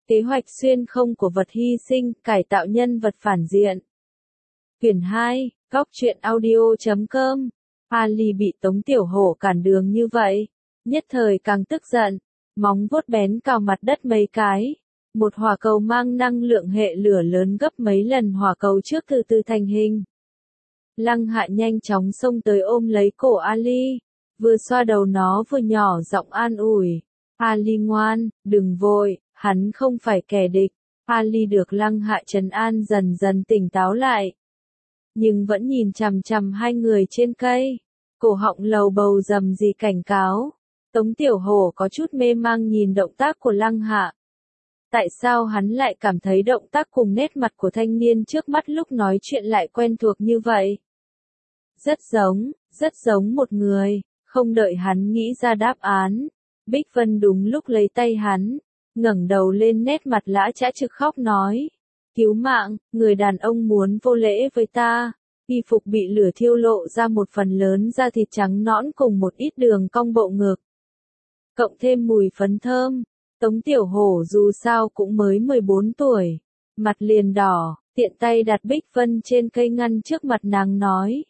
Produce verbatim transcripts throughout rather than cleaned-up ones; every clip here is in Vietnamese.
Kế hoạch xuyên không của vật hy sinh, cải tạo nhân vật phản diện. Quyển hai, góc truyện audio chấm com. Ali bị Tống Tiểu Hổ cản đường như vậy, nhất thời càng tức giận, móng vuốt bén cào mặt đất mấy cái. Một hỏa cầu mang năng lượng hệ lửa lớn gấp mấy lần hỏa cầu trước từ từ thành hình. Lăng Hạ nhanh chóng xông tới ôm lấy cổ Ali, vừa xoa đầu nó vừa nhỏ giọng an ủi. Ali ngoan, đừng vội, hắn không phải kẻ địch. Ali được Lăng Hạ trấn an dần dần tỉnh táo lại. Nhưng vẫn nhìn chằm chằm hai người trên cây, cổ họng lầu bầu rầm rì cảnh cáo. Tống Tiểu Hổ có chút mê mang nhìn động tác của Lăng Hạ. Tại sao hắn lại cảm thấy động tác cùng nét mặt của thanh niên trước mắt lúc nói chuyện lại quen thuộc như vậy? Rất giống, rất giống một người. Không đợi hắn nghĩ ra đáp án, Bích Vân đúng lúc lấy tay hắn, ngẩng đầu lên nét mặt lã chã trực khóc nói. Cứu mạng, người đàn ông muốn vô lễ với ta. Y phục bị lửa thiêu lộ ra một phần lớn da thịt trắng nõn cùng một ít đường cong bộ ngực. Cộng thêm mùi phấn thơm, Tống Tiểu Hổ dù sao cũng mới mười bốn tuổi, mặt liền đỏ, tiện tay đặt Bích Vân trên cây ngăn trước mặt nàng nói.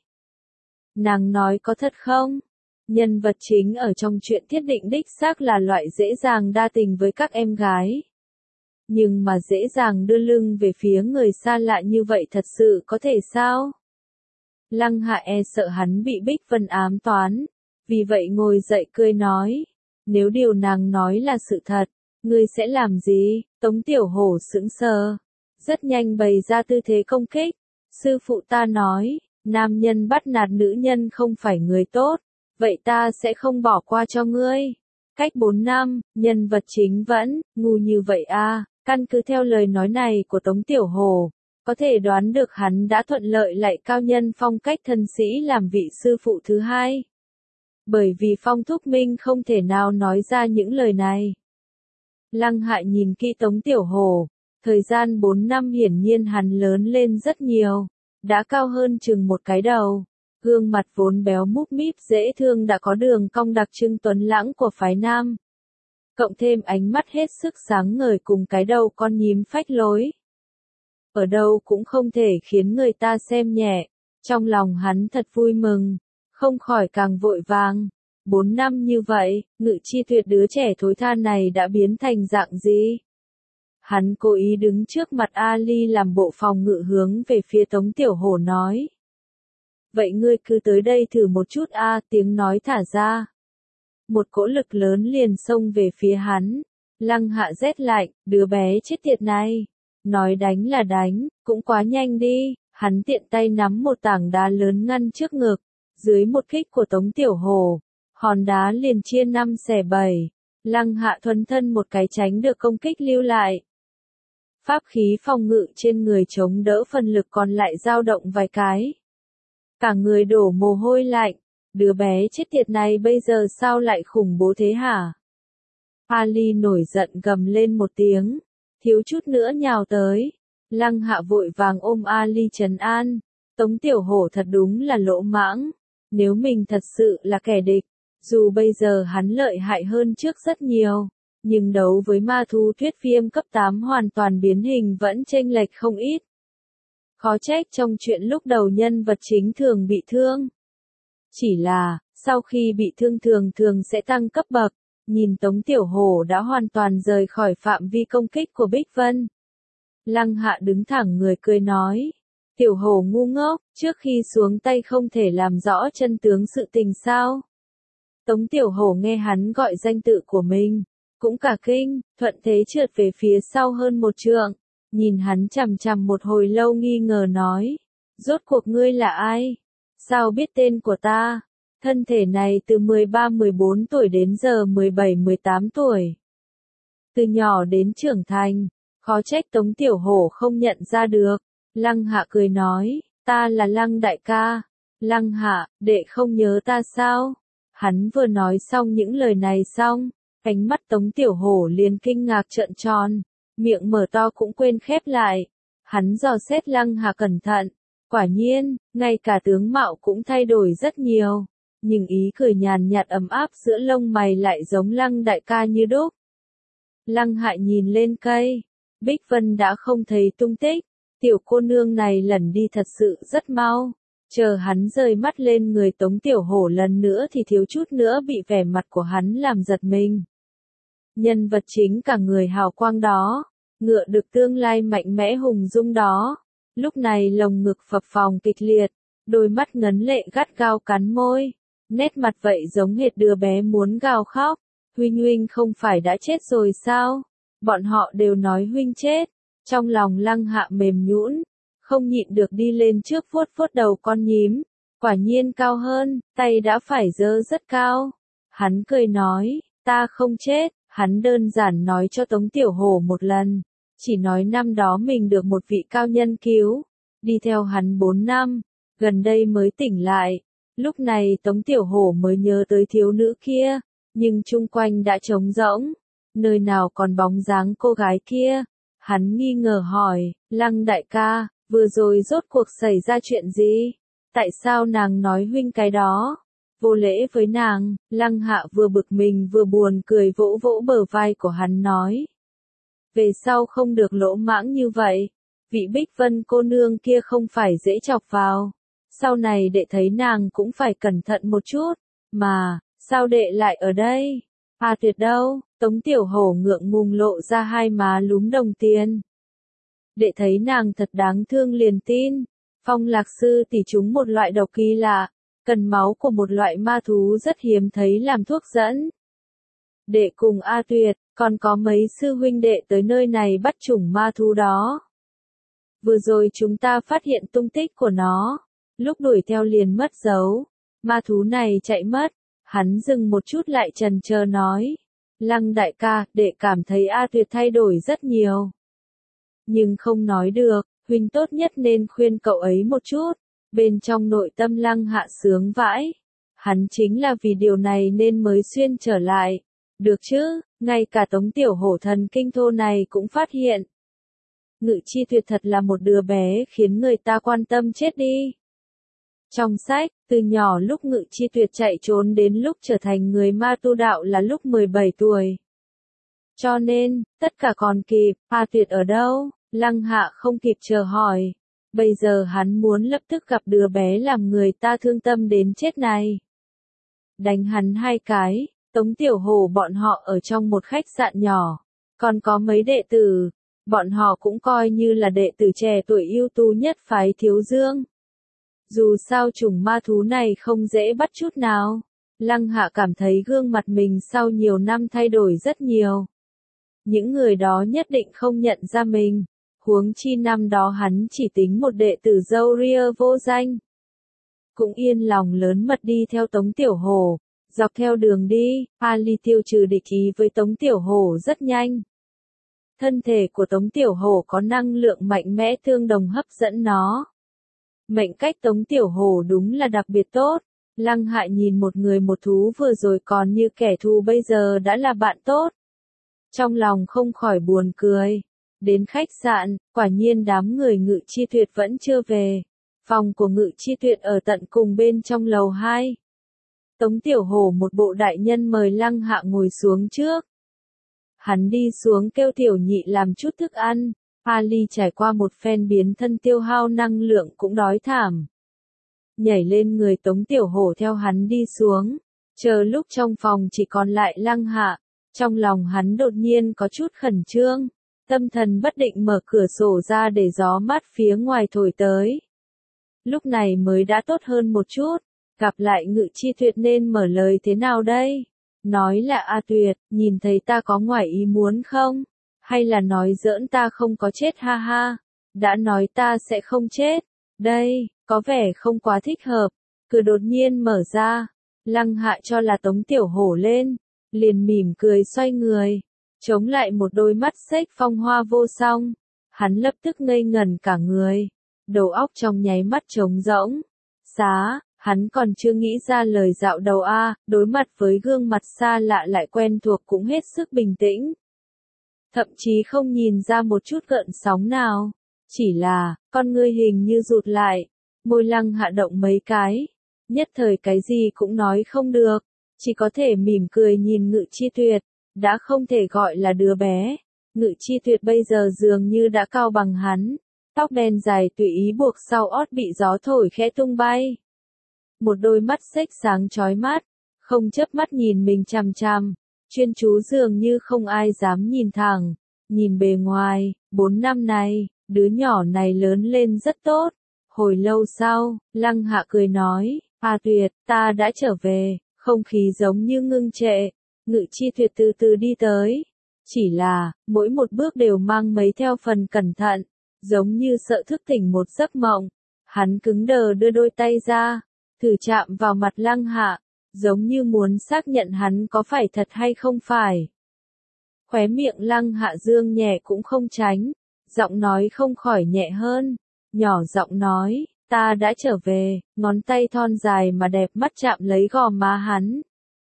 Nàng nói có thật không? Nhân vật chính ở trong truyện thiết định đích xác là loại dễ dàng đa tình với các em gái. Nhưng mà dễ dàng đưa lưng về phía người xa lạ như vậy thật sự có thể sao? Lăng Hạ e sợ hắn bị Bích Vân ám toán, vì vậy ngồi dậy cười nói. Nếu điều nàng nói là sự thật, ngươi sẽ làm gì? Tống Tiểu Hổ sững sờ, rất nhanh bày ra tư thế công kích. Sư phụ ta nói, nam nhân bắt nạt nữ nhân không phải người tốt, vậy ta sẽ không bỏ qua cho ngươi. Cách bốn năm, nhân vật chính vẫn ngu như vậy à? Căn cứ theo lời nói này của Tống Tiểu Hổ, có thể đoán được hắn đã thuận lợi lại cao nhân phong cách thân sĩ làm vị sư phụ thứ hai. Bởi vì Phong Thúc Minh không thể nào nói ra những lời này. Lăng Hạ nhìn kỹ Tống Tiểu Hổ, thời gian bốn năm hiển nhiên hắn lớn lên rất nhiều, đã cao hơn chừng một cái đầu. Gương mặt vốn béo múp míp dễ thương đã có đường cong đặc trưng tuấn lãng của phái nam. Cộng thêm ánh mắt hết sức sáng ngời cùng cái đầu con nhím phách lối. Ở đâu cũng không thể khiến người ta xem nhẹ. Trong lòng hắn thật vui mừng, không khỏi càng vội vàng. Bốn năm như vậy, Ngự Chi Tuyệt đứa trẻ thối tha này đã biến thành dạng gì? Hắn cố ý đứng trước mặt Ali làm bộ phòng ngự hướng về phía Tống Tiểu Hổ nói. Vậy ngươi cứ tới đây thử một chút a, à, tiếng nói thả ra. Một cỗ lực lớn liền xông về phía hắn. Lăng Hạ rét lạnh, đứa bé chết tiệt này. Nói đánh là đánh, cũng quá nhanh đi. Hắn tiện tay nắm một tảng đá lớn ngăn trước ngực. Dưới một kích của Tống Tiểu Hổ, hòn đá liền chia năm xẻ bảy. Lăng Hạ thuần thân một cái tránh được công kích lưu lại. Pháp khí phòng ngự trên người chống đỡ phần lực còn lại dao động vài cái. Cả người đổ mồ hôi lạnh. Đứa bé chết tiệt này bây giờ sao lại khủng bố thế hả? Ali nổi giận gầm lên một tiếng, thiếu chút nữa nhào tới. Lăng Hạ vội vàng ôm Ali trấn an. Tống Tiểu Hổ thật đúng là lỗ mãng. Nếu mình thật sự là kẻ địch, dù bây giờ hắn lợi hại hơn trước rất nhiều, nhưng đấu với ma thú thuyết viêm cấp tám hoàn toàn biến hình vẫn chênh lệch không ít. Khó trách trong chuyện lúc đầu nhân vật chính thường bị thương. Chỉ là, sau khi bị thương thường thường sẽ tăng cấp bậc, nhìn Tống Tiểu Hổ đã hoàn toàn rời khỏi phạm vi công kích của Bích Vân. Lăng Hạ đứng thẳng người cười nói. Tiểu Hổ ngu ngốc, trước khi xuống tay không thể làm rõ chân tướng sự tình sao? Tống Tiểu Hổ nghe hắn gọi danh tự của mình, cũng cả kinh, thuận thế trượt về phía sau hơn một trượng, nhìn hắn chằm chằm một hồi lâu nghi ngờ nói, rốt cuộc ngươi là ai? Sao biết tên của ta? Thân thể này từ mười ba mười bốn tuổi đến giờ mười bảy mười tám tuổi. Từ nhỏ đến trưởng thành, khó trách Tống Tiểu Hổ không nhận ra được. Lăng Hạ cười nói, ta là Lăng đại ca. Lăng Hạ, đệ không nhớ ta sao? Hắn vừa nói xong những lời này xong, ánh mắt Tống Tiểu Hổ liền kinh ngạc trợn tròn, miệng mở to cũng quên khép lại. Hắn dò xét Lăng Hạ cẩn thận, quả nhiên, ngay cả tướng mạo cũng thay đổi rất nhiều, nhưng ý cười nhàn nhạt ấm áp giữa lông mày lại giống Lăng đại ca như đúc. Lăng Hạ nhìn lên cây, Bích Vân đã không thấy tung tích, tiểu cô nương này lẩn đi thật sự rất mau. Chờ hắn rời mắt lên người Tống Tiểu Hổ lần nữa thì thiếu chút nữa bị vẻ mặt của hắn làm giật mình. Nhân vật chính cả người hào quang đó, ngựa được tương lai mạnh mẽ hùng dung đó, lúc này lồng ngực phập phồng kịch liệt, đôi mắt ngấn lệ gắt gao cắn môi, nét mặt vậy giống hệt đứa bé muốn gào khóc. Huynh huynh không phải đã chết rồi sao? Bọn họ đều nói huynh chết. Trong lòng Lăng Hạ mềm nhũn, không nhịn được đi lên trước vuốt vuốt đầu con nhím. Quả nhiên cao hơn, tay đã phải giơ rất cao. Hắn cười nói, ta không chết. Hắn đơn giản nói cho Tống Tiểu Hổ một lần. Chỉ nói năm đó mình được một vị cao nhân cứu. Đi theo hắn bốn năm, gần đây mới tỉnh lại. Lúc này Tống Tiểu Hổ mới nhớ tới thiếu nữ kia. Nhưng chung quanh đã trống rỗng, nơi nào còn bóng dáng cô gái kia. Hắn nghi ngờ hỏi, Lăng đại ca, vừa rồi rốt cuộc xảy ra chuyện gì? Tại sao nàng nói huynh cái đó? Vô lễ với nàng. Lăng Hạ vừa bực mình vừa buồn cười vỗ vỗ bờ vai của hắn nói. Về sau không được lỗ mãng như vậy. Vị Bích Vân cô nương kia không phải dễ chọc vào. Sau này đệ thấy nàng cũng phải cẩn thận một chút. Mà, sao đệ lại ở đây? À tuyệt đâu? Tống Tiểu Hổ ngượng ngùng lộ ra hai má lúm đồng tiền. Đệ thấy nàng thật đáng thương liền tin. Phong Lạc Sư tỷ trúng một loại độc kỳ lạ, cần máu của một loại ma thú rất hiếm thấy làm thuốc dẫn. Đệ cùng A Tuyệt, còn có mấy sư huynh đệ tới nơi này bắt chủng ma thú đó. Vừa rồi chúng ta phát hiện tung tích của nó, lúc đuổi theo liền mất dấu, ma thú này chạy mất. Hắn dừng một chút lại chần chờ nói, Lăng đại ca, đệ cảm thấy A Tuyệt thay đổi rất nhiều. Nhưng không nói được, huynh tốt nhất nên khuyên cậu ấy một chút. Bên trong nội tâm Lăng Hạ sướng vãi. Hắn chính là vì điều này nên mới xuyên trở lại. Được chứ, ngay cả Tống Tiểu Hổ thần kinh thô này cũng phát hiện. Ngự Chi Tuyệt thật là một đứa bé khiến người ta quan tâm chết đi. Trong sách, từ nhỏ lúc Ngự Chi Tuyệt chạy trốn đến lúc trở thành người ma tu đạo là lúc mười bảy tuổi. Cho nên, tất cả còn kịp. A Tuyệt ở đâu? Lăng Hạ không kịp chờ hỏi. Bây giờ hắn muốn lập tức gặp đứa bé làm người ta thương tâm đến chết này. Đánh hắn hai cái. Tống Tiểu Hổ bọn họ ở trong một khách sạn nhỏ. Còn có mấy đệ tử. Bọn họ cũng coi như là đệ tử trẻ tuổi ưu tú nhất phái Thiếu Dương. Dù sao chủng ma thú này không dễ bắt chút nào. Lăng Hạ cảm thấy gương mặt mình sau nhiều năm thay đổi rất nhiều. Những người đó nhất định không nhận ra mình. Huống chi năm đó hắn chỉ tính một đệ tử dâu ria vô danh. Cũng yên lòng lớn mật đi theo Tống Tiểu Hổ. Dọc theo đường đi, Ali tiêu trừ địch ý với Tống Tiểu Hổ rất nhanh. Thân thể của Tống Tiểu Hổ có năng lượng mạnh mẽ tương đồng hấp dẫn nó. Mệnh cách Tống Tiểu Hổ đúng là đặc biệt tốt. Lăng Hạ nhìn một người một thú vừa rồi còn như kẻ thù bây giờ đã là bạn tốt. Trong lòng không khỏi buồn cười. Đến khách sạn, quả nhiên đám người Ngự Chi Tuyệt vẫn chưa về. Phòng của Ngự Chi Tuyệt ở tận cùng bên trong lầu hai. Tống Tiểu Hổ một bộ đại nhân mời Lăng Hạ ngồi xuống trước. Hắn đi xuống kêu Tiểu Nhị làm chút thức ăn. Ali trải qua một phen biến thân tiêu hao năng lượng cũng đói thảm. Nhảy lên người Tống Tiểu Hổ theo hắn đi xuống. Chờ lúc trong phòng chỉ còn lại Lăng Hạ. Trong lòng hắn đột nhiên có chút khẩn trương. Tâm thần bất định mở cửa sổ ra để gió mát phía ngoài thổi tới. Lúc này mới đã tốt hơn một chút. Gặp lại Ngự Chi Tuyệt nên mở lời thế nào đây? Nói là A Tuyệt, nhìn thấy ta có ngoài ý muốn không? Hay là nói giỡn ta không có chết ha ha? Đã nói ta sẽ không chết. Đây, có vẻ không quá thích hợp. Cửa đột nhiên mở ra. Lăng Hạ cho là Tống Tiểu Hổ lên. Liền mỉm cười xoay người. Chống lại một đôi mắt xếch phong hoa vô song. Hắn lập tức ngây ngẩn cả người. Đầu óc trong nháy mắt trống rỗng. Xá, hắn còn chưa nghĩ ra lời dạo đầu a, đối mặt với gương mặt xa lạ lại quen thuộc cũng hết sức bình tĩnh. Thậm chí không nhìn ra một chút gợn sóng nào. Chỉ là, con ngươi hình như rụt lại. Môi Lăng Hạ động mấy cái. Nhất thời cái gì cũng nói không được. Chỉ có thể mỉm cười nhìn Ngự Chi Tuyệt. Đã không thể gọi là đứa bé. Ngự Chi Tuyệt bây giờ dường như đã cao bằng hắn, tóc đen dài tùy ý buộc sau ót bị gió thổi khẽ tung bay. Một đôi mắt xếch sáng chói mắt, không chớp mắt nhìn mình chằm chằm, chuyên chú dường như không ai dám nhìn thẳng. Nhìn bề ngoài, bốn năm này, đứa nhỏ này lớn lên rất tốt. Hồi lâu sau, Lăng Hạ cười nói, A Tuyệt, ta đã trở về, không khí giống như ngưng trệ. Ngự Chi Tuyệt từ từ đi tới. Chỉ là, mỗi một bước đều mang mấy theo phần cẩn thận, giống như sợ thức tỉnh một giấc mộng. Hắn cứng đờ đưa đôi tay ra, thử chạm vào mặt Lăng Hạ, giống như muốn xác nhận hắn có phải thật hay không phải. Khóe miệng Lăng Hạ dương nhẹ cũng không tránh, giọng nói không khỏi nhẹ hơn, nhỏ giọng nói, ta đã trở về, ngón tay thon dài mà đẹp mắt chạm lấy gò má hắn.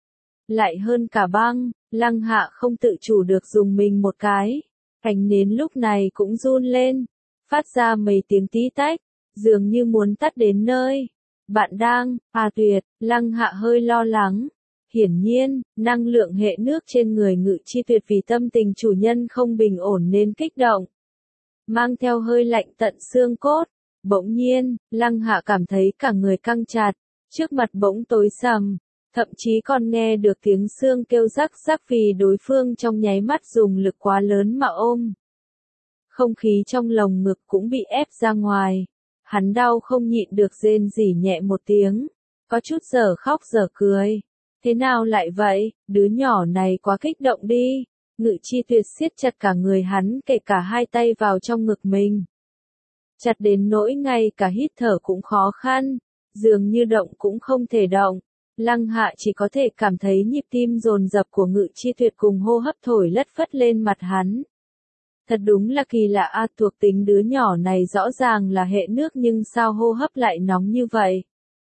Lại hơn cả băng, Lăng Hạ không tự chủ được dùng mình một cái, cành nến lúc này cũng run lên, phát ra mấy tiếng tí tách, dường như muốn tắt đến nơi. Bạn đang, A Tuyệt, Lăng Hạ hơi lo lắng. Hiển nhiên, năng lượng hệ nước trên người Ngự Chi Tuyệt vì tâm tình chủ nhân không bình ổn nên kích động. Mang theo hơi lạnh tận xương cốt. Bỗng nhiên, Lăng Hạ cảm thấy cả người căng chặt, trước mặt bỗng tối sầm, thậm chí còn nghe được tiếng xương kêu rắc rắc vì đối phương trong nháy mắt dùng lực quá lớn mà ôm. Không khí trong lồng ngực cũng bị ép ra ngoài. Hắn đau không nhịn được rên rỉ nhẹ một tiếng, có chút giờ khóc giờ cười. Thế nào lại vậy, đứa nhỏ này quá kích động đi. Ngự Chi Tuyệt siết chặt cả người hắn kể cả hai tay vào trong ngực mình. Chặt đến nỗi ngay cả hít thở cũng khó khăn, dường như động cũng không thể động. Lăng Hạ chỉ có thể cảm thấy nhịp tim dồn dập của Ngự Chi Tuyệt cùng hô hấp thổi lất phất lên mặt hắn. Thật đúng là kỳ lạ a, thuộc tính đứa nhỏ này rõ ràng là hệ nước nhưng sao hô hấp lại nóng như vậy.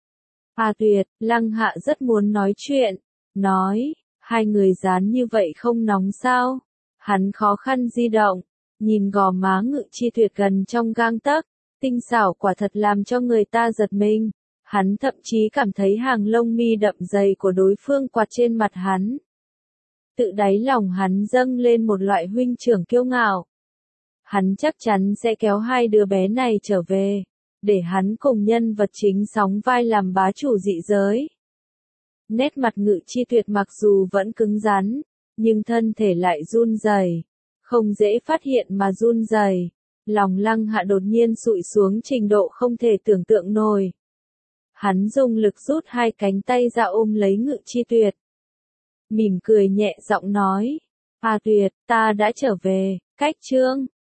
A Tuyệt, Lăng Hạ rất muốn nói chuyện, nói, hai người dán như vậy không nóng sao? Hắn khó khăn di động, nhìn gò má Ngự Chi Tuyệt gần trong gang tấc, tinh xảo quả thật làm cho người ta giật mình. Hắn thậm chí cảm thấy hàng lông mi đậm dày của đối phương quạt trên mặt hắn. Tự đáy lòng hắn dâng lên một loại huynh trưởng kiêu ngạo. Hắn chắc chắn sẽ kéo hai đứa bé này trở về, để hắn cùng nhân vật chính sóng vai làm bá chủ dị giới. Nét mặt Ngự Chi Tuyệt mặc dù vẫn cứng rắn, nhưng thân thể lại run rẩy, không dễ phát hiện mà run rẩy. Lòng Lăng Hạ đột nhiên sụi xuống trình độ không thể tưởng tượng nổi. Hắn dùng lực rút hai cánh tay ra ôm lấy Ngự Chi Tuyệt. Mỉm cười nhẹ giọng nói, A Tuyệt, ta đã trở về, cách chương.